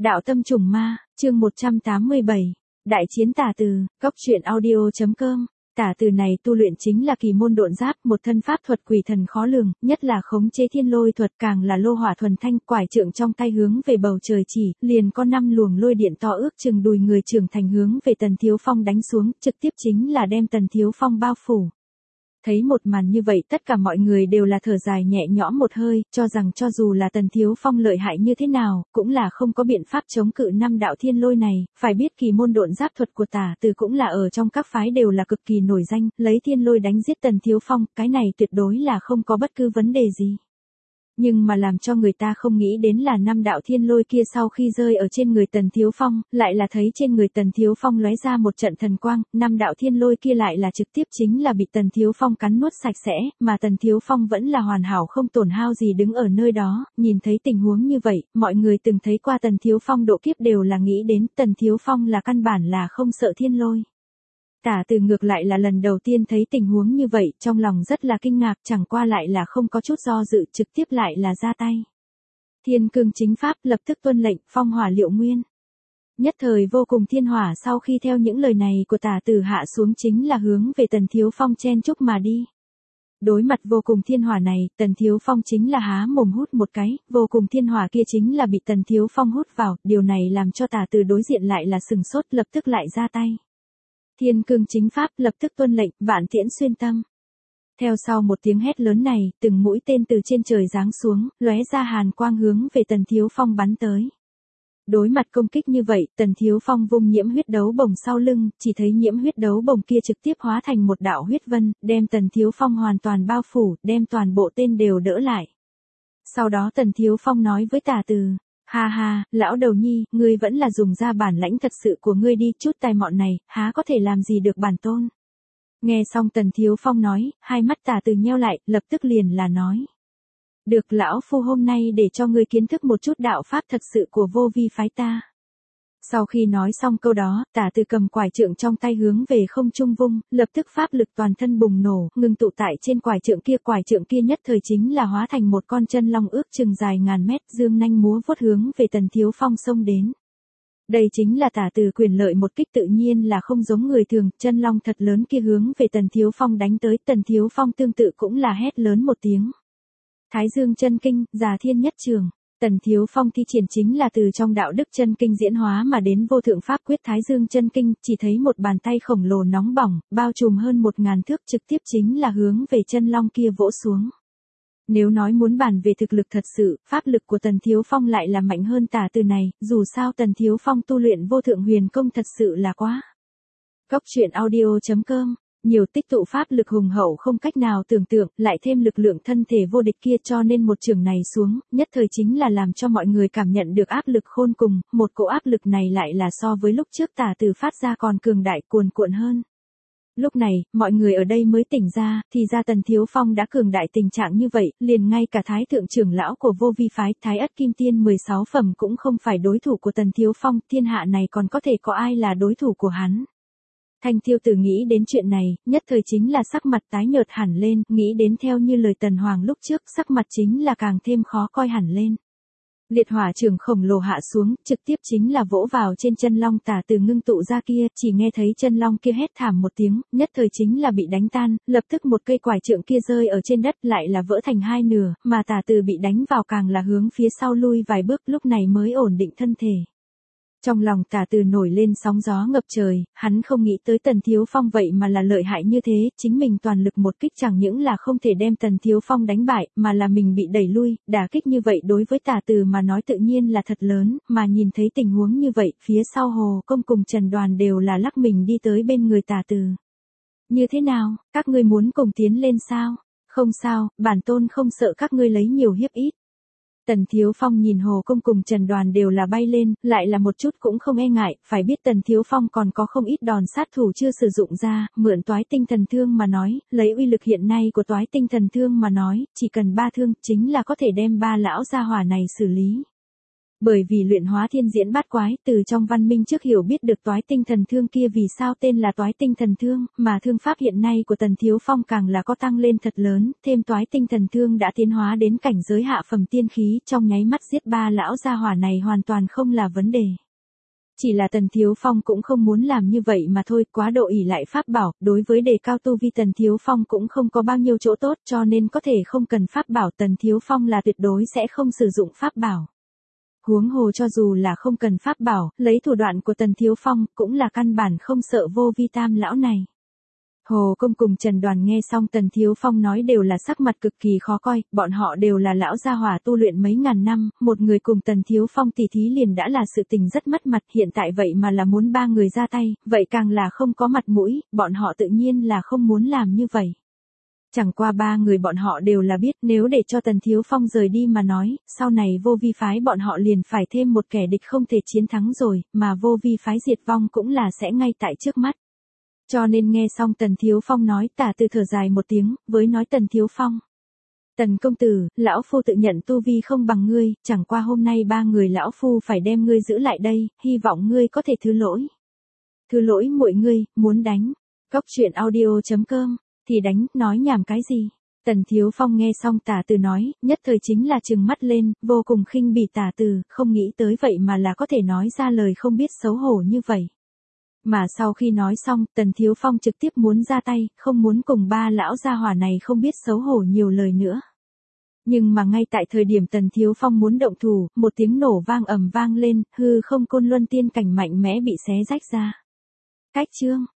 Đạo tâm trùng ma, chương 187. Đại chiến tả từ, góc truyện audio.com. Tả từ này tu luyện chính là kỳ môn độn giáp, một thân pháp thuật quỷ thần khó lường, nhất là khống chế thiên lôi thuật, càng là lô hỏa thuần thanh, quải trượng trong tay hướng về bầu trời chỉ, liền có 5 luồng lôi điện to ước chừng đùi người trưởng thành hướng về Tần Thiếu Phong đánh xuống, trực tiếp chính là đem Tần Thiếu Phong bao phủ. Thấy một màn như vậy tất cả mọi người đều là thở dài nhẹ nhõm một hơi, cho rằng cho dù là Tần Thiếu Phong lợi hại như thế nào, cũng là không có biện pháp chống cự 5 đạo thiên lôi này, phải biết kỳ môn độn giáp thuật của tả từ cũng là ở trong các phái đều là cực kỳ nổi danh, lấy thiên lôi đánh giết Tần Thiếu Phong, cái này tuyệt đối là không có bất cứ vấn đề gì. Nhưng mà làm cho người ta không nghĩ đến là 5 đạo thiên lôi kia sau khi rơi ở trên người Tần Thiếu Phong, lại là thấy trên người Tần Thiếu Phong lóe ra một trận thần quang, 5 đạo thiên lôi kia lại là trực tiếp chính là bị Tần Thiếu Phong cắn nuốt sạch sẽ, mà Tần Thiếu Phong vẫn là hoàn hảo không tổn hao gì đứng ở nơi đó, nhìn thấy tình huống như vậy, mọi người từng thấy qua Tần Thiếu Phong độ kiếp đều là nghĩ đến Tần Thiếu Phong là căn bản là không sợ thiên lôi. Tả từ ngược lại là lần đầu tiên thấy tình huống như vậy, trong lòng rất là kinh ngạc, chẳng qua lại là không có chút do dự, trực tiếp lại là ra tay. Thiên cương chính pháp lập tức tuân lệnh, phong hỏa liệu nguyên. Nhất thời vô cùng thiên hỏa sau khi theo những lời này của tả từ hạ xuống chính là hướng về Tần Thiếu Phong chen chúc mà đi. Đối mặt vô cùng thiên hỏa này, Tần Thiếu Phong chính là há mồm hút một cái, vô cùng thiên hỏa kia chính là bị Tần Thiếu Phong hút vào, điều này làm cho tả từ đối diện lại là sừng sốt, lập tức lại ra tay. Thiên cương chính pháp lập tức tuân lệnh, vạn tiễn xuyên tâm. Theo sau một tiếng hét lớn này, từng mũi tên từ trên trời giáng xuống, lóe ra hàn quang hướng về Tần Thiếu Phong bắn tới. Đối mặt công kích như vậy, Tần Thiếu Phong vung nhiễm huyết đấu bồng sau lưng, chỉ thấy nhiễm huyết đấu bồng kia trực tiếp hóa thành một đạo huyết vân, đem Tần Thiếu Phong hoàn toàn bao phủ, đem toàn bộ tên đều đỡ lại. Sau đó Tần Thiếu Phong nói với tả từ. Ha ha, lão đầu nhi, ngươi vẫn là dùng ra bản lãnh thật sự của ngươi đi, chút tài mọn này, há có thể làm gì được bản tôn. Nghe xong Tần Thiếu Phong nói, hai mắt tả từ nheo lại, lập tức liền là nói. Được lão phu hôm nay để cho ngươi kiến thức một chút đạo pháp thật sự của vô vi phái ta. Sau khi nói xong câu đó, tả từ cầm quải trượng trong tay hướng về không trung vung, lập tức pháp lực toàn thân bùng nổ, ngừng tụ tại trên quải trượng kia nhất thời chính là hóa thành một con chân long ước chừng dài ngàn mét, dương nanh múa vuốt hướng về Tần Thiếu Phong xông đến. Đây chính là tả từ quyền lợi một kích tự nhiên là không giống người thường, chân long thật lớn kia hướng về Tần Thiếu Phong đánh tới, Tần Thiếu Phong tương tự cũng là hét lớn một tiếng. Thái Dương chân kinh, già thiên nhất trường. Tần Thiếu Phong thi triển chính là từ trong đạo đức chân kinh diễn hóa mà đến vô thượng pháp quyết Thái Dương chân kinh, chỉ thấy một bàn tay khổng lồ nóng bỏng, bao trùm hơn 1000 thước trực tiếp chính là hướng về chân long kia vỗ xuống. Nếu nói muốn bàn về thực lực thật sự, pháp lực của Tần Thiếu Phong lại là mạnh hơn tả từ này, dù sao Tần Thiếu Phong tu luyện vô thượng huyền công thật sự là quá. Góc truyện audio.com. Nhiều tích tụ pháp lực hùng hậu không cách nào tưởng tượng, lại thêm lực lượng thân thể vô địch kia cho nên một trường này xuống, nhất thời chính là làm cho mọi người cảm nhận được áp lực khôn cùng, một cỗ áp lực này lại là so với lúc trước tả từ phát ra còn cường đại cuồn cuộn hơn. Lúc này, mọi người ở đây mới tỉnh ra, thì ra Tần Thiếu Phong đã cường đại tình trạng như vậy, liền ngay cả Thái Thượng trưởng lão của vô vi phái, Thái Ất Kim Tiên 16 phẩm cũng không phải đối thủ của Tần Thiếu Phong, thiên hạ này còn có thể có ai là đối thủ của hắn. Thanh Tiêu Tử nghĩ đến chuyện này, nhất thời chính là sắc mặt tái nhợt hẳn lên, nghĩ đến theo như lời Tần Hoàng lúc trước, sắc mặt chính là càng thêm khó coi hẳn lên. Liệt hỏa trường khổng lồ hạ xuống, trực tiếp chính là vỗ vào trên chân long tả từ ngưng tụ ra kia, chỉ nghe thấy chân long kia hét thảm một tiếng, nhất thời chính là bị đánh tan, lập tức một cây quải trượng kia rơi ở trên đất lại là vỡ thành hai nửa, mà tả từ bị đánh vào càng là hướng phía sau lui vài bước, lúc này mới ổn định thân thể. Trong lòng tả từ nổi lên sóng gió ngập trời, hắn không nghĩ tới Tần Thiếu Phong vậy mà là lợi hại như thế, chính mình toàn lực một kích chẳng những là không thể đem Tần Thiếu Phong đánh bại, mà là mình bị đẩy lui, đả kích như vậy đối với tả từ mà nói tự nhiên là thật lớn, mà nhìn thấy tình huống như vậy, phía sau Hồ Công cùng Trần Đoàn đều là lắc mình đi tới bên người tả từ. Như thế nào, các ngươi muốn cùng tiến lên sao? Không sao, bản tôn không sợ các ngươi lấy nhiều hiếp ít. Tần Thiếu Phong nhìn Hồ Công cùng Trần Đoàn đều là bay lên, lại là một chút cũng không e ngại, phải biết Tần Thiếu Phong còn có không ít đòn sát thủ chưa sử dụng ra, mượn toái tinh thần thương mà nói, lấy uy lực hiện nay của toái tinh thần thương mà nói, chỉ cần 3 thương, chính là có thể đem 3 lão gia hỏa này xử lý. Bởi vì luyện hóa thiên diễn bát quái, từ trong văn minh trước hiểu biết được toái tinh thần thương kia vì sao tên là toái tinh thần thương, mà thương pháp hiện nay của Tần Thiếu Phong càng là có tăng lên thật lớn, thêm toái tinh thần thương đã tiến hóa đến cảnh giới hạ phẩm tiên khí, trong nháy mắt giết ba lão gia hỏa này hoàn toàn không là vấn đề. Chỉ là Tần Thiếu Phong cũng không muốn làm như vậy mà thôi, quá độ ỷ lại pháp bảo, đối với đề cao tu vi Tần Thiếu Phong cũng không có bao nhiêu chỗ tốt, cho nên có thể không cần pháp bảo, Tần Thiếu Phong là tuyệt đối sẽ không sử dụng pháp bảo. Huống hồ cho dù là không cần pháp bảo, lấy thủ đoạn của Tần Thiếu Phong, cũng là căn bản không sợ vô vi tam lão này. Hồ Công cùng Trần Đoàn nghe xong Tần Thiếu Phong nói đều là sắc mặt cực kỳ khó coi, bọn họ đều là lão gia hỏa tu luyện mấy ngàn năm, một người cùng Tần Thiếu Phong tỉ thí liền đã là sự tình rất mất mặt, hiện tại vậy mà là muốn ba người ra tay, vậy càng là không có mặt mũi, bọn họ tự nhiên là không muốn làm như vậy. Chẳng qua ba người bọn họ đều là biết nếu để cho Tần Thiếu Phong rời đi mà nói, sau này vô vi phái bọn họ liền phải thêm một kẻ địch không thể chiến thắng rồi, mà vô vi phái diệt vong cũng là sẽ ngay tại trước mắt. Cho nên nghe xong Tần Thiếu Phong nói, Tả Từ thở dài một tiếng, với nói Tần Thiếu Phong. Tần công tử, lão phu tự nhận tu vi không bằng ngươi, chẳng qua hôm nay ba người lão phu phải đem ngươi giữ lại đây, hy vọng ngươi có thể thứ lỗi. Thứ lỗi muội ngươi, muốn đánh. Góc truyện audio.com, thì đánh, nói nhảm cái gì. Tần Thiếu Phong nghe xong Tả Từ nói, nhất thời chính là trừng mắt lên, vô cùng khinh bỉ Tả Từ, không nghĩ tới vậy mà là có thể nói ra lời không biết xấu hổ như vậy. Mà sau khi nói xong, Tần Thiếu Phong trực tiếp muốn ra tay, không muốn cùng ba lão gia hỏa này không biết xấu hổ nhiều lời nữa. Nhưng mà ngay tại thời điểm Tần Thiếu Phong muốn động thủ, một tiếng nổ vang ầm vang lên, hư không côn luân tiên cảnh mạnh mẽ bị xé rách ra. Cách chương